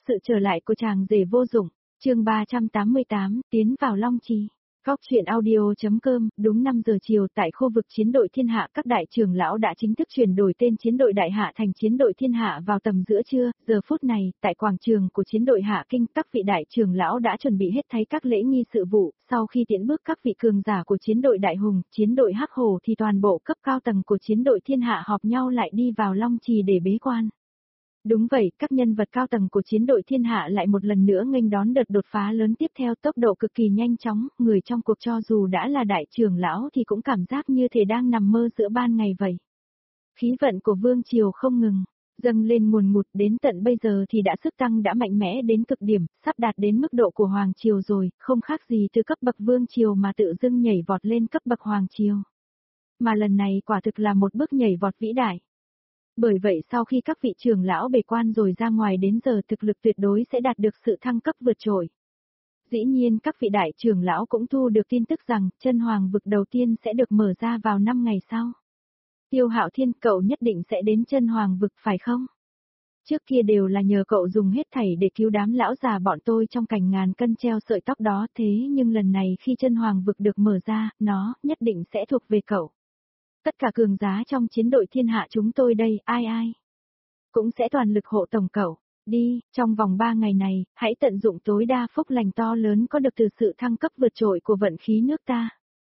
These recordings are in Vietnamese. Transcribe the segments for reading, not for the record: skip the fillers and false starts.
Sự trở lại của chàng rể vô dụng, chương 388, tiến vào Long Trì. Góc truyện audio.com, đúng 5 giờ chiều tại khu vực chiến đội Thiên Hạ, các đại trưởng lão đã chính thức chuyển đổi tên chiến đội Đại Hạ thành chiến đội Thiên Hạ vào tầm giữa trưa. Giờ phút này, tại quảng trường của chiến đội Hạ Kinh, các vị đại trưởng lão đã chuẩn bị hết thảy các lễ nghi sự vụ. Sau khi tiễn bước các vị cường giả của chiến đội Đại Hùng, chiến đội Hắc Hổ thì toàn bộ cấp cao tầng của chiến đội Thiên Hạ họp nhau lại đi vào Long Trì để bế quan. Đúng vậy, các nhân vật cao tầng của chiến đội Thiên Hạ lại một lần nữa nghênh đón đợt đột phá lớn tiếp theo, tốc độ cực kỳ nhanh chóng, người trong cuộc cho dù đã là đại trưởng lão thì cũng cảm giác như thể đang nằm mơ giữa ban ngày vậy. Khí vận của Vương Triều không ngừng dâng lên nguồn ngụt, đến tận bây giờ thì đã sức tăng đã mạnh mẽ đến cực điểm, sắp đạt đến mức độ của Hoàng Triều rồi, không khác gì từ cấp bậc Vương Triều mà tự dưng nhảy vọt lên cấp bậc Hoàng Triều. Mà lần này quả thực là một bước nhảy vọt vĩ đại. Bởi vậy sau khi các vị trưởng lão bề quan rồi ra ngoài đến giờ thực lực tuyệt đối sẽ đạt được sự thăng cấp vượt trội. Dĩ nhiên các vị đại trưởng lão cũng thu được tin tức rằng chân hoàng vực đầu tiên sẽ được mở ra vào 5 ngày sau. Tiêu Hạo Thiên, cậu nhất định sẽ đến chân hoàng vực phải không? Trước kia đều là nhờ cậu dùng hết thảy để cứu đám lão già bọn tôi trong cảnh ngàn cân treo sợi tóc đó, thế nhưng lần này khi chân hoàng vực được mở ra, nó nhất định sẽ thuộc về cậu. Tất cả cường giá trong chiến đội Thiên Hạ chúng tôi đây, ai cũng sẽ toàn lực hộ tổng cậu. Đi, trong vòng 3 ngày này, hãy tận dụng tối đa phúc lành to lớn có được từ sự thăng cấp vượt trội của vận khí nước ta.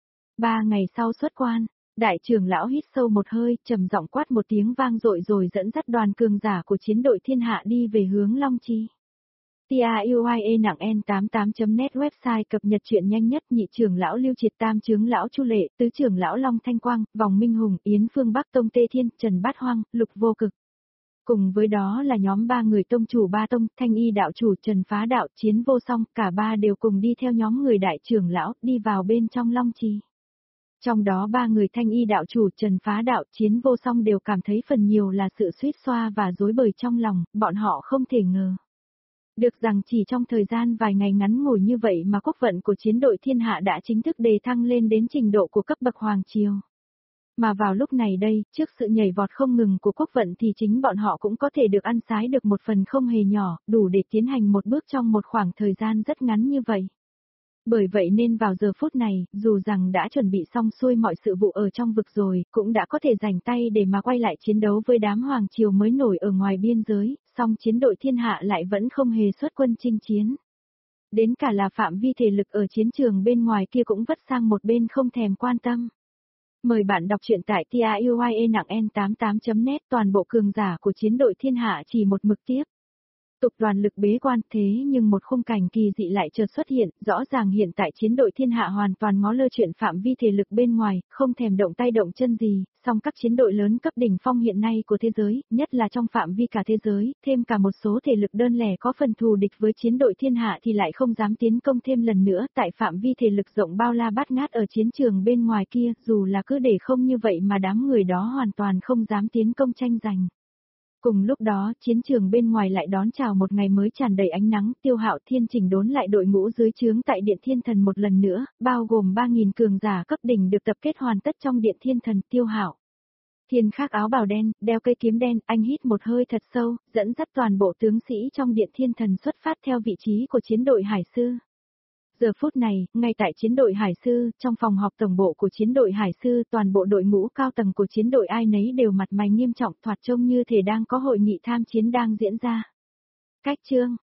3 ngày sau xuất quan, đại trưởng lão hít sâu một hơi, trầm giọng quát một tiếng vang dội rồi dẫn dắt đoàn cường giả của chiến đội Thiên Hạ đi về hướng Long Chi. TIUIE nặng N88.net website cập nhật truyện nhanh nhất. Nhị trưởng lão Lưu Triệt, tam trưởng lão Chu Lệ, tứ trưởng lão Long Thanh Quang, Vòng Minh Hùng, Yến Phương Bắc Tông Tê Thiên, Trần Bát Hoang, Lục Vô Cực. Cùng với đó là nhóm 3 người tông chủ ba tông, Thanh Y đạo chủ, Trần Phá đạo, Chiến Vô Song, cả ba đều cùng đi theo nhóm người đại trưởng lão đi vào bên trong Long Trì. Trong đó 3 người Thanh Y đạo chủ, Trần Phá đạo, Chiến Vô Song đều cảm thấy phần nhiều là sự suýt xoa và rối bời trong lòng, bọn họ không thể ngờ được rằng chỉ trong thời gian vài ngày ngắn ngủi như vậy mà quốc vận của chiến đội Thiên Hạ đã chính thức đề thăng lên đến trình độ của cấp bậc Hoàng Triều. Mà vào lúc này đây, trước sự nhảy vọt không ngừng của quốc vận thì chính bọn họ cũng có thể được ăn sái được một phần không hề nhỏ, đủ để tiến hành một bước trong một khoảng thời gian rất ngắn như vậy. Bởi vậy nên vào giờ phút này, dù rằng đã chuẩn bị xong xuôi mọi sự vụ ở trong vực rồi, cũng đã có thể rảnh tay để mà quay lại chiến đấu với đám Hoàng Triều mới nổi ở ngoài biên giới, song chiến đội Thiên Hạ lại vẫn không hề xuất quân chinh chiến. Đến cả là phạm vi thể lực ở chiến trường bên ngoài kia cũng vất sang một bên không thèm quan tâm. Mời bạn đọc truyện tại TIUIE nặng N88.net. Toàn bộ cường giả của chiến đội Thiên Hạ chỉ một mực tiếp tục đoàn lực bế quan, thế nhưng một khung cảnh kỳ dị lại chợt xuất hiện, rõ ràng hiện tại chiến đội Thiên Hạ hoàn toàn ngó lơ chuyện phạm vi thể lực bên ngoài, không thèm động tay động chân gì, song các chiến đội lớn cấp đỉnh phong hiện nay của thế giới, nhất là trong phạm vi cả thế giới, thêm cả một số thể lực đơn lẻ có phần thù địch với chiến đội Thiên Hạ thì lại không dám tiến công thêm lần nữa, tại phạm vi thể lực rộng bao la bát ngát ở chiến trường bên ngoài kia, dù là cứ để không như vậy mà đám người đó hoàn toàn không dám tiến công tranh giành. Cùng lúc đó, chiến trường bên ngoài lại đón chào một ngày mới tràn đầy ánh nắng. Tiêu Hạo Thiên chỉnh đốn lại đội ngũ dưới trướng tại Điện Thiên Thần một lần nữa, bao gồm 3.000 cường giả cấp đỉnh được tập kết hoàn tất trong Điện Thiên Thần. Tiêu Hạo Thiên khoác áo bào đen, đeo cây kiếm đen, anh hít một hơi thật sâu, dẫn dắt toàn bộ tướng sĩ trong Điện Thiên Thần xuất phát theo vị trí của chiến đội Hải Sư. Giờ phút này, ngay tại chiến đội Hải Sư, trong phòng họp tổng bộ của chiến đội Hải Sư, toàn bộ đội ngũ cao tầng của chiến đội ai nấy đều mặt mày nghiêm trọng, thoạt trông như thể đang có hội nghị tham chiến đang diễn ra. Cách chương,